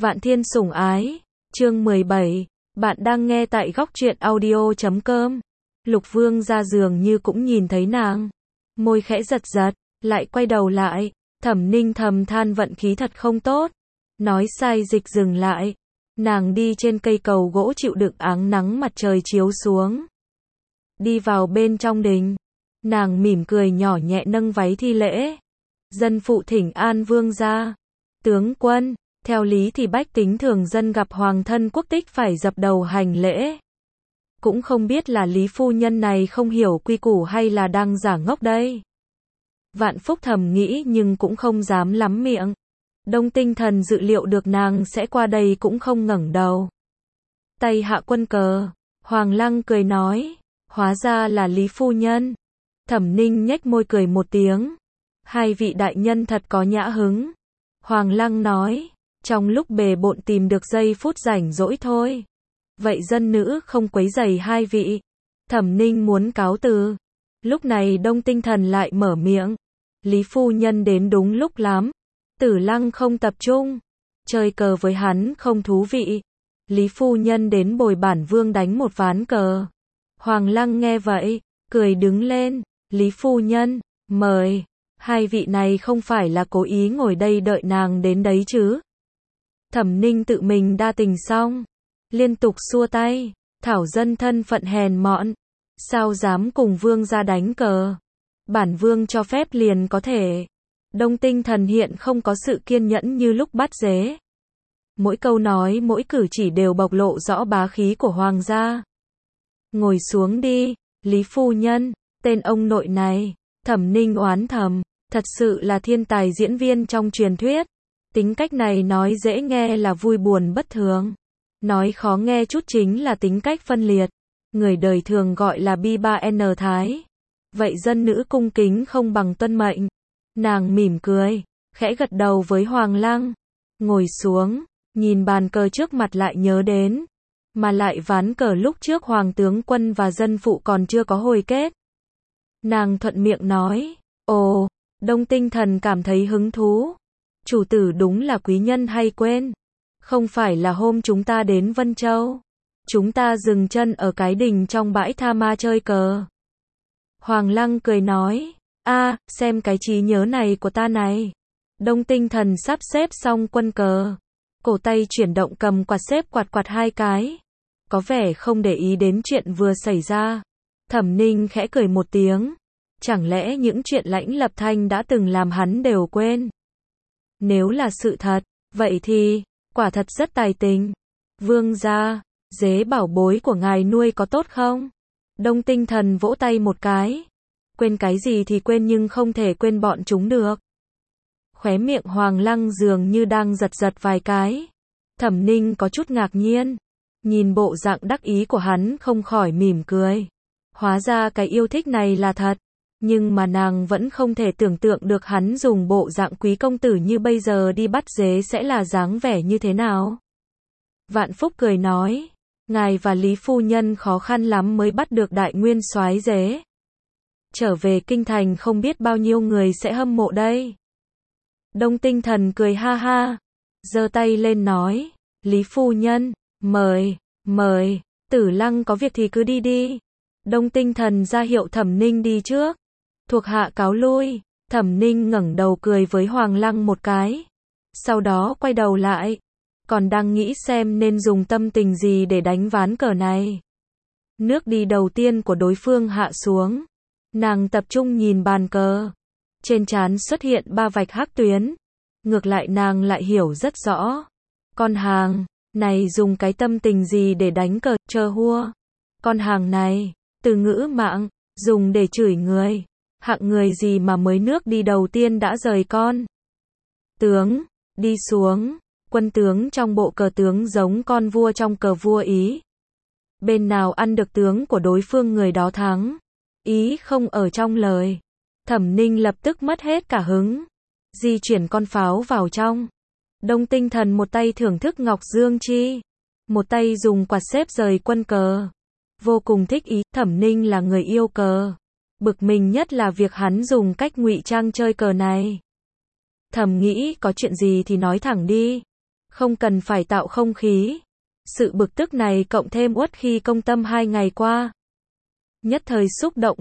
Vạn Thiên sủng ái, chương 17, bạn đang nghe tại góc truyện audio.com. Lục Vương ra giường như cũng nhìn thấy nàng, môi khẽ giật giật, lại quay đầu lại, Thẩm Ninh thầm than vận khí thật không tốt, nói sai dịch dừng lại, nàng đi trên cây cầu gỗ chịu đựng áng nắng mặt trời chiếu xuống. Đi vào bên trong đình, nàng mỉm cười nhỏ nhẹ nâng váy thi lễ, dân phụ thỉnh an vương gia, tướng quân. Theo lý thì bách tính thường dân gặp hoàng thân quốc tích phải dập đầu hành lễ. Cũng không biết là Lý phu nhân này không hiểu quy củ hay là đang giả ngốc đây. Vạn Phúc thầm nghĩ nhưng cũng không dám lắm miệng. Đông Tinh Thần dự liệu được nàng sẽ qua đây cũng không ngẩng đầu. Tay hạ quân cờ, Hoàng Lăng cười nói, hóa ra là Lý phu nhân. Thẩm Ninh nhếch môi cười một tiếng. Hai vị đại nhân thật có nhã hứng. Hoàng Lăng nói, trong lúc bề bộn tìm được giây phút rảnh rỗi thôi. Vậy dân nữ không quấy rầy hai vị. Thẩm Ninh muốn cáo từ. Lúc này Đông Tinh Thần lại mở miệng. Lý phu nhân đến đúng lúc lắm. Tử Lăng không tập trung. Chơi cờ với hắn không thú vị. Lý phu nhân đến bồi bản vương đánh một ván cờ. Hoàng Lăng nghe vậy, cười đứng lên. Lý phu nhân, mời. Hai vị này không phải là cố ý ngồi đây đợi nàng đến đấy chứ. Thẩm Ninh tự mình đa tình xong, liên tục xua tay, thảo dân thân phận hèn mọn, sao dám cùng vương ra đánh cờ. Bản vương cho phép liền có thể. Đông Tinh Thần hiện không có sự kiên nhẫn như lúc bắt dế. Mỗi câu nói mỗi cử chỉ đều bộc lộ rõ bá khí của hoàng gia. Ngồi xuống đi, Lý phu nhân, tên ông nội này, Thẩm Ninh oán thầm, thật sự là thiên tài diễn viên trong truyền thuyết. Tính cách này nói dễ nghe là vui buồn bất thường. Nói khó nghe chút chính là tính cách phân liệt. Người đời thường gọi là bi3N thái. Vậy dân nữ cung kính không bằng tuân mệnh. Nàng mỉm cười, khẽ gật đầu với Hoàng Lăng. Ngồi xuống, nhìn bàn cờ trước mặt lại nhớ đến. Mà lại ván cờ lúc trước Hoàng tướng quân và dân phụ còn chưa có hồi kết. Nàng thuận miệng nói, ồ, Đông Tinh Thần cảm thấy hứng thú. Chủ tử đúng là quý nhân hay quên. Không phải là hôm chúng ta đến Vân Châu. Chúng ta dừng chân ở cái đình trong bãi tha ma chơi cờ. Hoàng Lăng cười nói, xem cái trí nhớ này của ta này. Đông Tinh Thần sắp xếp xong quân cờ. Cổ tay chuyển động cầm quạt xếp quạt hai cái. Có vẻ không để ý đến chuyện vừa xảy ra. Thẩm Ninh khẽ cười một tiếng. Chẳng lẽ những chuyện Lãnh Lập Thanh đã từng làm hắn đều quên? Nếu là sự thật, vậy thì, quả thật rất tài tình. Vương gia, dế bảo bối của ngài nuôi có tốt không? Đông Tinh Thần vỗ tay một cái. Quên cái gì thì quên nhưng không thể quên bọn chúng được. Khóe miệng Hoàng Lăng dường như đang giật giật vài cái. Thẩm Ninh có chút ngạc nhiên. Nhìn bộ dạng đắc ý của hắn không khỏi mỉm cười. Hóa ra cái yêu thích này là thật. Nhưng mà nàng vẫn không thể tưởng tượng được hắn dùng bộ dạng quý công tử như bây giờ đi bắt dế sẽ là dáng vẻ như thế nào. Vạn Phúc cười nói, ngài và Lý phu nhân khó khăn lắm mới bắt được đại nguyên soái dế. Trở về kinh thành không biết bao nhiêu người sẽ hâm mộ đây. Đông Tinh Thần cười ha ha, giơ tay lên nói, Lý phu nhân, mời, Tử Lăng có việc thì cứ đi đi. Đông Tinh Thần ra hiệu Thẩm Ninh đi trước. Thuộc hạ cáo lui. Thẩm Ninh ngẩng đầu cười với Hoàng Lăng một cái. Sau đó quay đầu lại. Còn đang nghĩ xem nên dùng tâm tình gì để đánh ván cờ này. Nước đi đầu tiên của đối phương hạ xuống. Nàng tập trung nhìn bàn cờ. Trên trán xuất hiện 3 vạch hắc tuyến. Ngược lại nàng lại hiểu rất rõ. Con hàng này dùng cái tâm tình gì để đánh cờ chờ hua. Con hàng này, từ ngữ mạng, dùng để chửi người. Hạng người gì mà mới nước đi đầu tiên đã rời con. Tướng, đi xuống. Quân tướng trong bộ cờ tướng giống con vua trong cờ vua Ý. Bên nào ăn được tướng của đối phương người đó thắng. Ý không ở trong lời. Thẩm Ninh lập tức mất hết cả hứng. Di chuyển con pháo vào trong. Đông Tinh Thần một tay thưởng thức ngọc dương chi. Một tay dùng quạt xếp rời quân cờ. Vô cùng thích ý. Thẩm Ninh là người yêu cờ. Bực mình nhất là việc hắn dùng cách ngụy trang chơi cờ này. Thầm nghĩ có chuyện gì thì nói thẳng đi. Không cần phải tạo không khí. Sự bực tức này cộng thêm uất khi công tâm 2 ngày qua. Nhất thời xúc động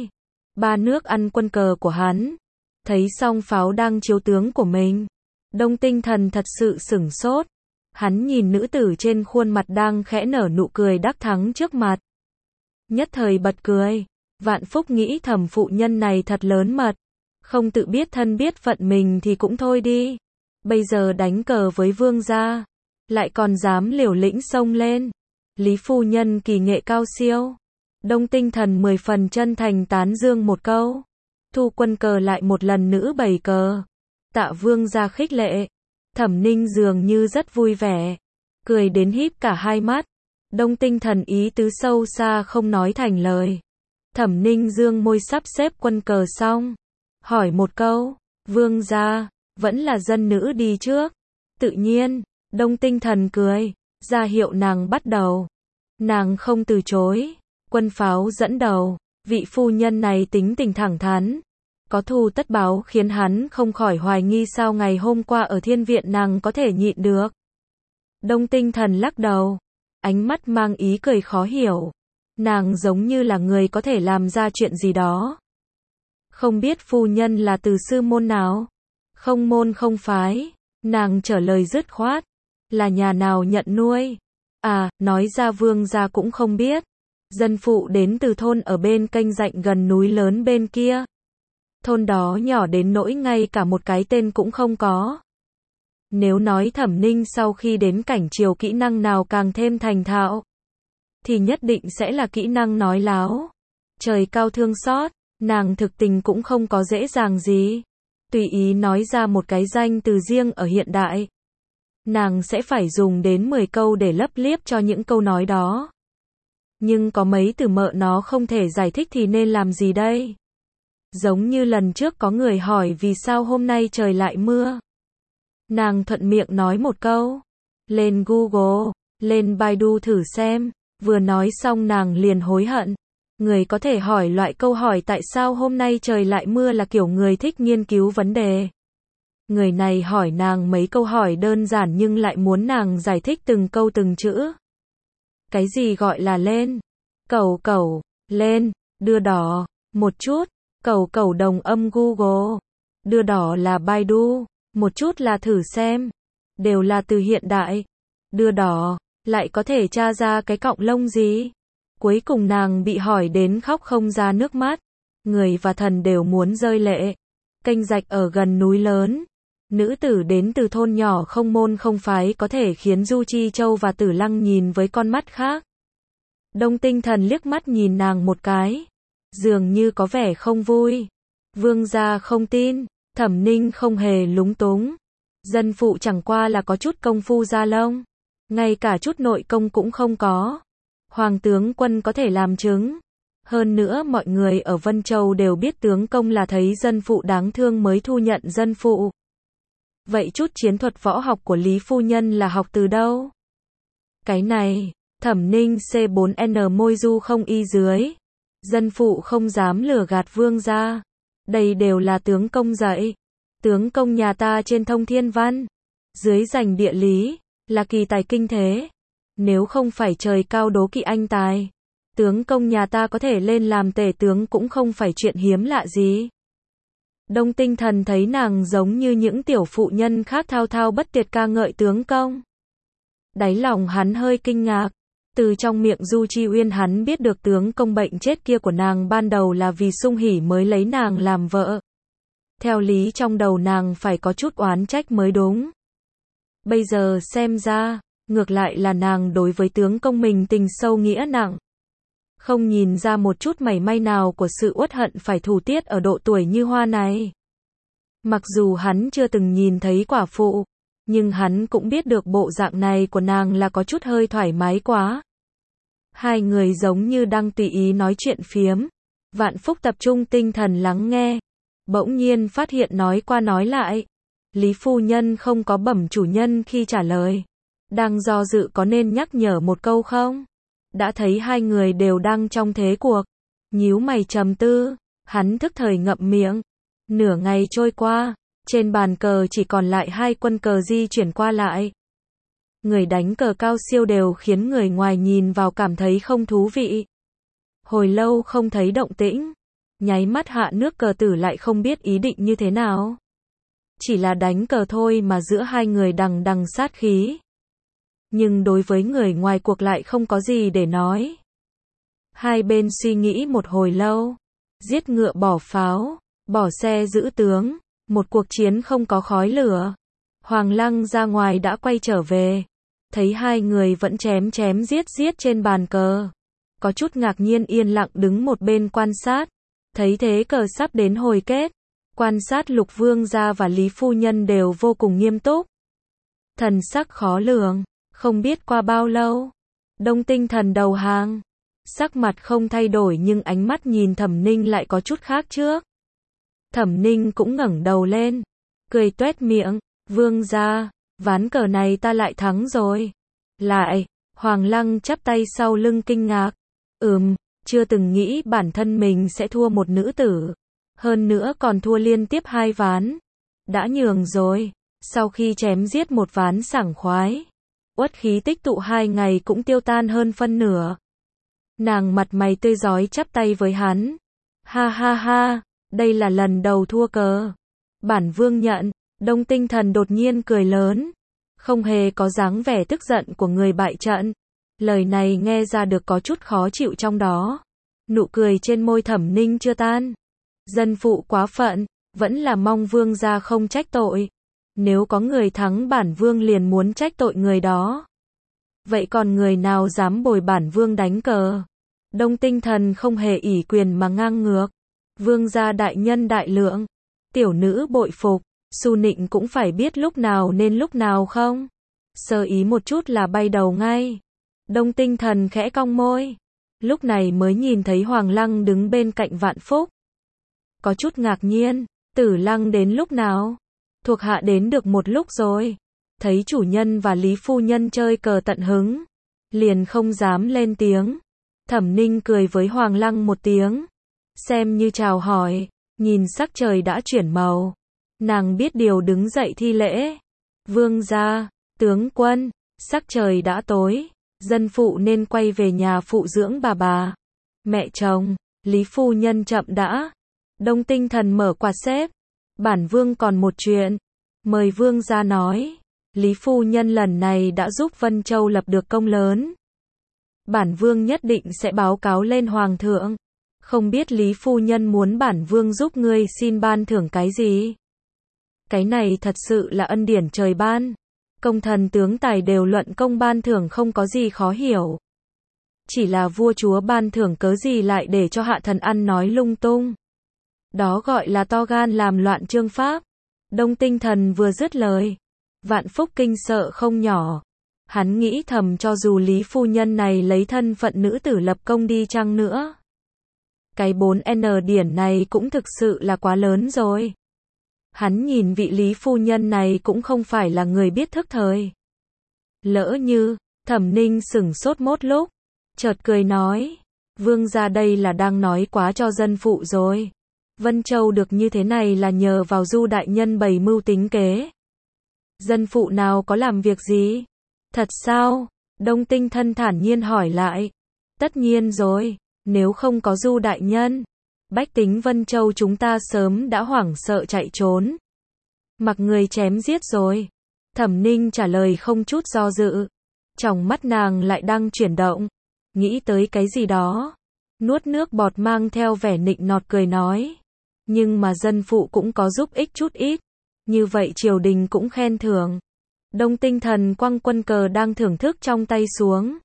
2-3 nước ăn quân cờ của hắn. Thấy song pháo đang chiếu tướng của mình. Đông Tinh Thần thật sự sửng sốt. Hắn nhìn nữ tử trên khuôn mặt đang khẽ nở nụ cười đắc thắng trước mặt. Nhất thời bật cười. Vạn Phúc nghĩ thầm phụ nhân này thật lớn mật. Không tự biết thân biết phận mình thì cũng thôi đi. Bây giờ đánh cờ với vương gia. Lại còn dám liều lĩnh xông lên. Lý phu nhân kỳ nghệ cao siêu. Đông Tinh Thần 10 phần chân thành tán dương một câu. Thu quân cờ lại một lần nữa bày cờ. Tạ vương gia khích lệ. Thẩm Ninh dường như rất vui vẻ. Cười đến híp cả hai mắt. Đông Tinh Thần ý tứ sâu xa không nói thành lời. Thẩm Ninh dương môi sắp xếp quân cờ xong. Hỏi một câu. Vương gia, vẫn là dân nữ đi trước. Tự nhiên, Đông Tinh Thần cười. Ra hiệu nàng bắt đầu. Nàng không từ chối. Quân pháo dẫn đầu. Vị phu nhân này tính tình thẳng thắn. Có thù tất báo khiến hắn không khỏi hoài nghi sao ngày hôm qua ở thiên viện nàng có thể nhịn được. Đông Tinh Thần lắc đầu. Ánh mắt mang ý cười khó hiểu. Nàng giống như là người có thể làm ra chuyện gì đó. Không biết phu nhân là từ sư môn nào? Không môn không phái. Nàng trả lời dứt khoát. Là nhà nào nhận nuôi? À, nói ra vương gia cũng không biết. Dân phụ đến từ thôn ở bên kênh rạch gần núi lớn bên kia. Thôn đó nhỏ đến nỗi ngay cả một cái tên cũng không có. Nếu nói Thẩm Ninh sau khi đến cảnh triều kỹ năng nào càng thêm thành thạo, thì nhất định sẽ là kỹ năng nói láo. Trời cao thương xót, nàng thực tình cũng không có dễ dàng gì. Tùy ý nói ra một cái danh từ riêng ở hiện đại. Nàng sẽ phải dùng đến 10 câu để lấp liếp cho những câu nói đó. Nhưng có mấy từ mợ nó không thể giải thích thì nên làm gì đây? Giống như lần trước có người hỏi vì sao hôm nay trời lại mưa. Nàng thuận miệng nói một câu. Lên Google, lên Baidu thử xem. Vừa nói xong nàng liền hối hận. Người có thể hỏi loại câu hỏi tại sao hôm nay trời lại mưa là kiểu người thích nghiên cứu vấn đề. Người này hỏi nàng mấy câu hỏi đơn giản nhưng lại muốn nàng giải thích từng câu từng chữ. Cái gì gọi là lên? Cẩu cẩu, lên, đưa đỏ, một chút. Cẩu cẩu đồng âm Google. Đưa đỏ là Baidu. Một chút là thử xem. Đều là từ hiện đại. Đưa đỏ, lại có thể tra ra cái cọng lông gì? Cuối cùng nàng bị hỏi đến khóc không ra nước mắt. Người và thần đều muốn rơi lệ. Kênh rạch ở gần núi lớn. Nữ tử đến từ thôn nhỏ không môn không phái có thể khiến Du Chi Châu và Tử Lăng nhìn với con mắt khác. Đông Tinh Thần liếc mắt nhìn nàng một cái. Dường như có vẻ không vui. Vương gia không tin. Thẩm Ninh không hề lúng túng. Dân phụ chẳng qua là có chút công phu da lông. Ngay cả chút nội công cũng không có. Hoàng tướng quân có thể làm chứng. Hơn nữa mọi người ở Vân Châu đều biết tướng công là thấy dân phụ đáng thương mới thu nhận dân phụ. Vậy chút chiến thuật võ học của Lý phu nhân là học từ đâu? Cái này, Thẩm Ninh C4N môi du không y dưới. Dân phụ không dám lừa gạt vương gia. Đây đều là tướng công dạy. Tướng công nhà ta trên thông thiên văn. Dưới giành địa lý. Là kỳ tài kinh thế. Nếu không phải trời cao đố kỵ anh tài. Tướng công nhà ta có thể lên làm tể tướng cũng không phải chuyện hiếm lạ gì. Đông Tinh Thần thấy nàng giống như những tiểu phụ nhân khác thao thao bất tuyệt ca ngợi tướng công. Đáy lòng hắn hơi kinh ngạc. Từ trong miệng Du Chi Uyên hắn biết được tướng công bệnh chết kia của nàng ban đầu là vì Sung Hỉ mới lấy nàng làm vợ. Theo lý trong đầu nàng phải có chút oán trách mới đúng. Bây giờ xem ra, ngược lại là nàng đối với tướng công mình tình sâu nghĩa nặng. Không nhìn ra một chút mảy may nào của sự uất hận phải thủ tiết ở độ tuổi như hoa này. Mặc dù hắn chưa từng nhìn thấy quả phụ, nhưng hắn cũng biết được bộ dạng này của nàng là có chút hơi thoải mái quá. Hai người giống như đang tùy ý nói chuyện phiếm. Vạn Phúc tập trung tinh thần lắng nghe. Bỗng nhiên phát hiện nói qua nói lại. Lý phu nhân không có bẩm chủ nhân khi trả lời. Đang do dự có nên nhắc nhở một câu không? Đã thấy hai người đều đang trong thế cuộc. Nhíu mày trầm tư. Hắn thức thời ngậm miệng. Nửa ngày trôi qua. Trên bàn cờ chỉ còn lại hai quân cờ di chuyển qua lại. Người đánh cờ cao siêu đều khiến người ngoài nhìn vào cảm thấy không thú vị. Hồi lâu không thấy động tĩnh, nháy mắt Hạ Nước Cờ Tử lại không biết ý định như thế nào. Chỉ là đánh cờ thôi mà giữa hai người đằng đằng sát khí. Nhưng đối với người ngoài cuộc lại không có gì để nói. Hai bên suy nghĩ một hồi lâu, giết ngựa bỏ pháo, bỏ xe giữ tướng, một cuộc chiến không có khói lửa. Hoàng Lăng ra ngoài đã quay trở về, thấy hai người vẫn chém chém giết giết trên bàn cờ. Có chút ngạc nhiên yên lặng đứng một bên quan sát, thấy thế cờ sắp đến hồi kết. Quan sát Lục Vương gia và Lý Phu Nhân đều vô cùng nghiêm túc. Thần sắc khó lường, không biết qua bao lâu. Đông Tinh Thần đầu hàng. Sắc mặt không thay đổi nhưng ánh mắt nhìn Thẩm Ninh lại có chút khác trước. Thẩm Ninh cũng ngẩng đầu lên, cười tuét miệng, Vương gia, ván cờ này ta lại thắng rồi. Lại, Hoàng Lăng chắp tay sau lưng kinh ngạc. Chưa từng nghĩ bản thân mình sẽ thua một nữ tử. Hơn nữa còn thua liên tiếp 2 ván. Đã nhường rồi, sau khi chém giết một ván sảng khoái. Uất khí tích tụ 2 ngày cũng tiêu tan hơn phân nửa. Nàng mặt mày tươi rói chắp tay với hắn. Ha ha ha, đây là lần đầu thua cờ. Bản vương nhận, Đông Tinh Thần đột nhiên cười lớn. Không hề có dáng vẻ tức giận của người bại trận. Lời này nghe ra được có chút khó chịu trong đó. Nụ cười trên môi Thẩm Ninh chưa tan. Dân phụ quá phận, vẫn là mong vương gia không trách tội. Nếu có người thắng bản vương liền muốn trách tội người đó. Vậy còn người nào dám bồi bản vương đánh cờ? Đông Tinh Thần không hề ỷ quyền mà ngang ngược. Vương gia đại nhân đại lượng. Tiểu nữ bội phục, Su Nịnh cũng phải biết lúc nào nên lúc nào không? Sơ ý một chút là bay đầu ngay. Đông Tinh Thần khẽ cong môi. Lúc này mới nhìn thấy Hoàng Lăng đứng bên cạnh Vạn Phúc. Có chút ngạc nhiên, Tử Lăng đến lúc nào? Thuộc hạ đến được một lúc rồi. Thấy chủ nhân và Lý Phu Nhân chơi cờ tận hứng, liền không dám lên tiếng. Thẩm Ninh cười với Hoàng Lăng một tiếng, xem như chào hỏi, nhìn sắc trời đã chuyển màu. Nàng biết điều đứng dậy thi lễ. Vương gia, tướng quân, sắc trời đã tối, dân phụ nên quay về nhà phụ dưỡng bà. Mẹ chồng, Lý Phu Nhân chậm đã. Đông Tinh Thần mở quạt xếp. Bản vương còn một chuyện. Mời vương gia nói. Lý Phu Nhân lần này đã giúp Vân Châu lập được công lớn. Bản vương nhất định sẽ báo cáo lên Hoàng thượng. Không biết Lý Phu Nhân muốn bản vương giúp ngươi xin ban thưởng cái gì? Cái này thật sự là ân điển trời ban. Công thần tướng tài đều luận công ban thưởng không có gì khó hiểu. Chỉ là vua chúa ban thưởng cớ gì lại để cho hạ thần ăn nói lung tung. Đó gọi là to gan làm loạn chương pháp. Đông Tinh Thần vừa dứt lời, Vạn Phúc kinh sợ không nhỏ. Hắn nghĩ thầm cho dù Lý Phu Nhân này lấy thân phận nữ tử lập công đi chăng nữa. Cái 4N điển này cũng thực sự là quá lớn rồi. Hắn nhìn vị Lý Phu Nhân này cũng không phải là người biết thức thời. Lỡ như, Thẩm Ninh sửng sốt một lúc, chợt cười nói, vương gia đây là đang nói quá cho dân phụ rồi. Vân Châu được như thế này là nhờ vào Du đại nhân bày mưu tính kế. Dân phụ nào có làm việc gì? Thật sao? Đông Tinh Thân thản nhiên hỏi lại. Tất nhiên rồi, nếu không có Du đại nhân, bách tính Vân Châu chúng ta sớm đã hoảng sợ chạy trốn. Mặc người chém giết rồi. Thẩm Ninh trả lời không chút do dự. Trong mắt nàng lại đang chuyển động. Nghĩ tới cái gì đó. Nuốt nước bọt mang theo vẻ nịnh nọt cười nói. Nhưng mà dân phụ cũng có giúp ích chút ít. Như vậy triều đình cũng khen thưởng. Đông Tinh Thần quăng quân cờ đang thưởng thức trong tay xuống.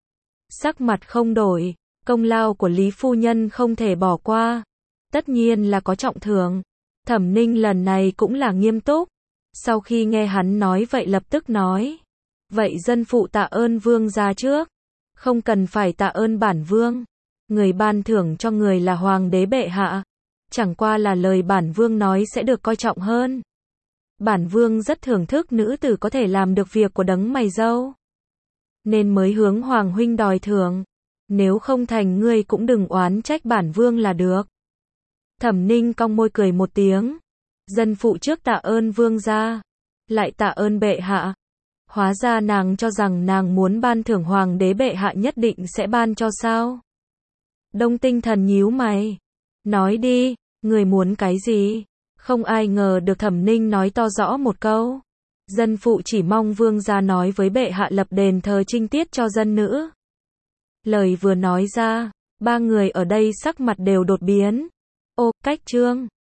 Sắc mặt không đổi. Công lao của Lý Phu Nhân không thể bỏ qua. Tất nhiên là có trọng thưởng. Thẩm Ninh lần này cũng là nghiêm túc. Sau khi nghe hắn nói vậy lập tức nói. Vậy dân phụ tạ ơn vương gia trước. Không cần phải tạ ơn bản vương. Người ban thưởng cho người là hoàng đế bệ hạ. Chẳng qua là lời bản vương nói sẽ được coi trọng hơn. Bản vương rất thưởng thức nữ tử có thể làm được việc của đấng mày râu. Nên mới hướng hoàng huynh đòi thưởng. Nếu không thành ngươi cũng đừng oán trách bản vương là được. Thẩm Ninh cong môi cười một tiếng. Dân phụ trước tạ ơn vương gia. Lại tạ ơn bệ hạ. Hóa ra nàng cho rằng nàng muốn ban thưởng hoàng đế bệ hạ nhất định sẽ ban cho sao? Đông Tinh Thần nhíu mày. Nói đi, người muốn cái gì? Không ai ngờ được Thẩm Ninh nói to rõ một câu. Dân phụ chỉ mong vương gia nói với bệ hạ lập đền thờ trinh tiết cho dân nữ. Lời vừa nói ra, ba người ở đây sắc mặt đều đột biến. Ô, cách trương.